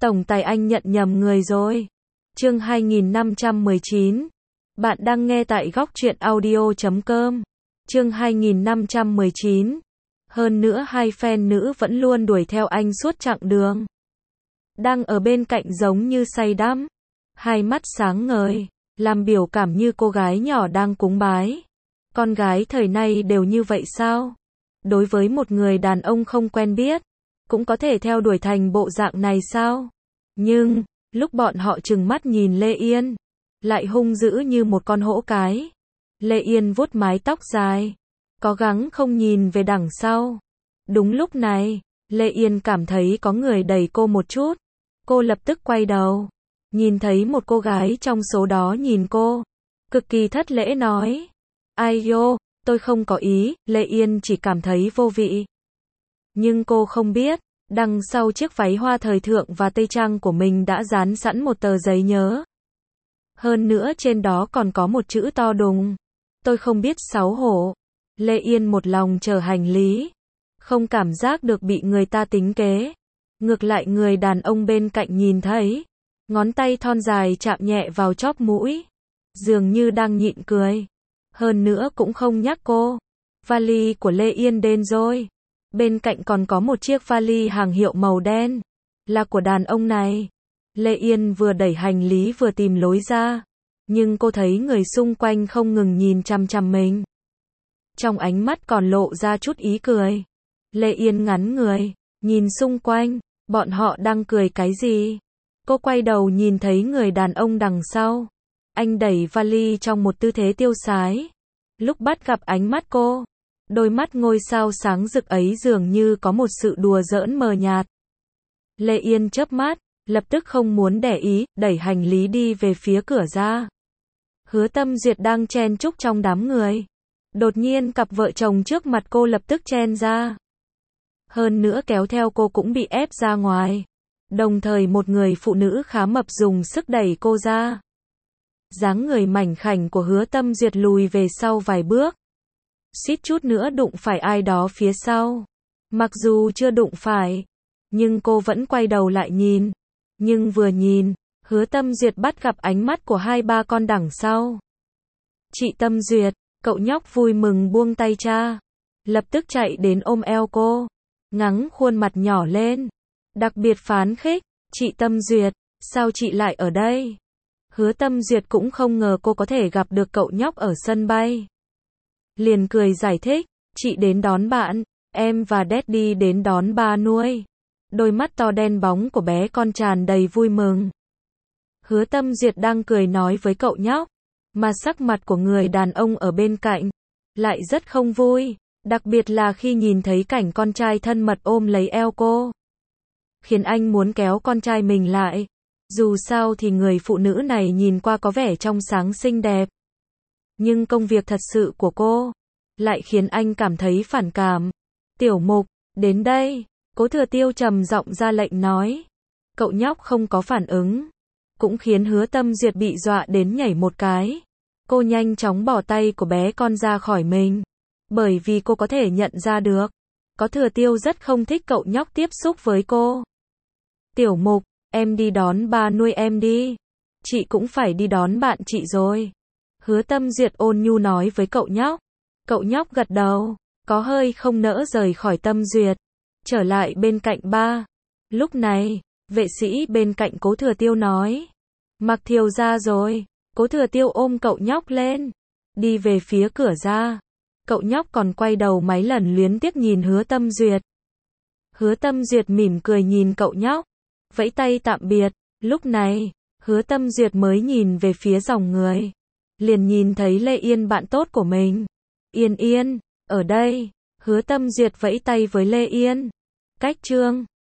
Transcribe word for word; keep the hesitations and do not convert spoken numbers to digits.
Tổng tài anh nhận nhầm người rồi. Chương hai nghìn năm trăm mười chín. Bạn đang nghe tại góc truyện audio chấm com. Chương hai nghìn năm trăm mười chín. Hơn nữa hai fan nữ vẫn luôn đuổi theo anh suốt chặng đường. Đang ở bên cạnh giống như say đắm, hai mắt sáng ngời, làm biểu cảm như cô gái nhỏ đang cúng bái. Con gái thời nay đều như vậy sao? Đối với một người đàn ông không quen biết, cũng có thể theo đuổi thành bộ dạng này sao? Nhưng, lúc bọn họ trừng mắt nhìn Lê Yên, lại hung dữ như một con hổ cái. Lê Yên vuốt mái tóc dài, cố gắng không nhìn về đằng sau. Đúng lúc này, Lê Yên cảm thấy có người đẩy cô một chút. Cô lập tức quay đầu, nhìn thấy một cô gái trong số đó nhìn cô, cực kỳ thất lễ nói: "Ai yo, tôi không có ý." Lê Yên chỉ cảm thấy vô vị. Nhưng cô không biết, đằng sau chiếc váy hoa thời thượng và tây trang của mình đã dán sẵn một tờ giấy nhớ. Hơn nữa trên đó còn có một chữ to đùng: "Tôi không biết xấu hổ." Lê Yên một lòng chở hành lý, không cảm giác được bị người ta tính kế. Ngược lại người đàn ông bên cạnh nhìn thấy, ngón tay thon dài chạm nhẹ vào chóp mũi, dường như đang nhịn cười. Hơn nữa cũng không nhắc cô. Vali của Lê Yên đến rồi. Bên cạnh còn có một chiếc vali hàng hiệu màu đen, là của đàn ông này. Lê Yên vừa đẩy hành lý vừa tìm lối ra, nhưng cô thấy người xung quanh không ngừng nhìn chằm chằm mình. Trong ánh mắt còn lộ ra chút ý cười. Lê Yên ngắn người, nhìn xung quanh, bọn họ đang cười cái gì? Cô quay đầu nhìn thấy người đàn ông đằng sau. Anh đẩy vali trong một tư thế tiêu sái. Lúc bắt gặp ánh mắt cô, đôi mắt ngôi sao sáng rực ấy dường như có một sự đùa giỡn mờ nhạt. Lê Yên chớp mắt, lập tức không muốn để ý, đẩy hành lý đi về phía cửa ra. Hứa Tâm Duyệt đang chen chúc trong đám người. Đột nhiên cặp vợ chồng trước mặt cô lập tức chen ra. Hơn nữa kéo theo cô cũng bị ép ra ngoài. Đồng thời một người phụ nữ khá mập dùng sức đẩy cô ra. Dáng người mảnh khảnh của Hứa Tâm Duyệt lùi về sau vài bước, suýt chút nữa đụng phải ai đó phía sau. Mặc dù chưa đụng phải, nhưng cô vẫn quay đầu lại nhìn. Nhưng vừa nhìn, Hứa Tâm Duyệt bắt gặp ánh mắt của hai ba con đằng sau. "Chị Tâm Duyệt." Cậu nhóc vui mừng buông tay cha, lập tức chạy đến ôm eo cô, ngắng khuôn mặt nhỏ lên, đặc biệt phán khích: "Chị Tâm Duyệt, sao chị lại ở đây?" Hứa Tâm Duyệt cũng không ngờ cô có thể gặp được cậu nhóc ở sân bay. Liền cười giải thích: "Chị đến đón bạn, em và Daddy đến đón ba nuôi." Đôi mắt to đen bóng của bé con tràn đầy vui mừng. Hứa Tâm Duyệt đang cười nói với cậu nhóc, mà sắc mặt của người đàn ông ở bên cạnh lại rất không vui, đặc biệt là khi nhìn thấy cảnh con trai thân mật ôm lấy eo cô, khiến anh muốn kéo con trai mình lại. Dù sao thì người phụ nữ này nhìn qua có vẻ trong sáng xinh đẹp, nhưng công việc thật sự của cô lại khiến anh cảm thấy phản cảm. "Tiểu Mục, đến đây." Cố Thừa Tiêu trầm giọng ra lệnh nói. Cậu nhóc không có phản ứng, cũng khiến Hứa Tâm Duyệt bị dọa đến nhảy một cái. Cô nhanh chóng bỏ tay của bé con ra khỏi mình, bởi vì cô có thể nhận ra được, Cố Thừa Tiêu rất không thích cậu nhóc tiếp xúc với cô. "Tiểu Mục, em đi đón ba nuôi em đi. Chị cũng phải đi đón bạn chị rồi." Hứa Tâm Duyệt ôn nhu nói với cậu nhóc. Cậu nhóc gật đầu, có hơi không nỡ rời khỏi Tâm Duyệt, trở lại bên cạnh ba. Lúc này, vệ sĩ bên cạnh Cố Thừa Tiêu nói: "Mặc Thiều ra rồi." Cố Thừa Tiêu ôm cậu nhóc lên, đi về phía cửa ra. Cậu nhóc còn quay đầu mấy lần luyến tiếc nhìn Hứa Tâm Duyệt. Hứa Tâm Duyệt mỉm cười nhìn cậu nhóc, vẫy tay tạm biệt. Lúc này, Hứa Tâm Duyệt mới nhìn về phía dòng người, liền nhìn thấy Lê Yên bạn tốt của mình. "Yên Yên, ở đây." Hứa Tâm Duyệt vẫy tay với Lê Yên. "Cách Trương."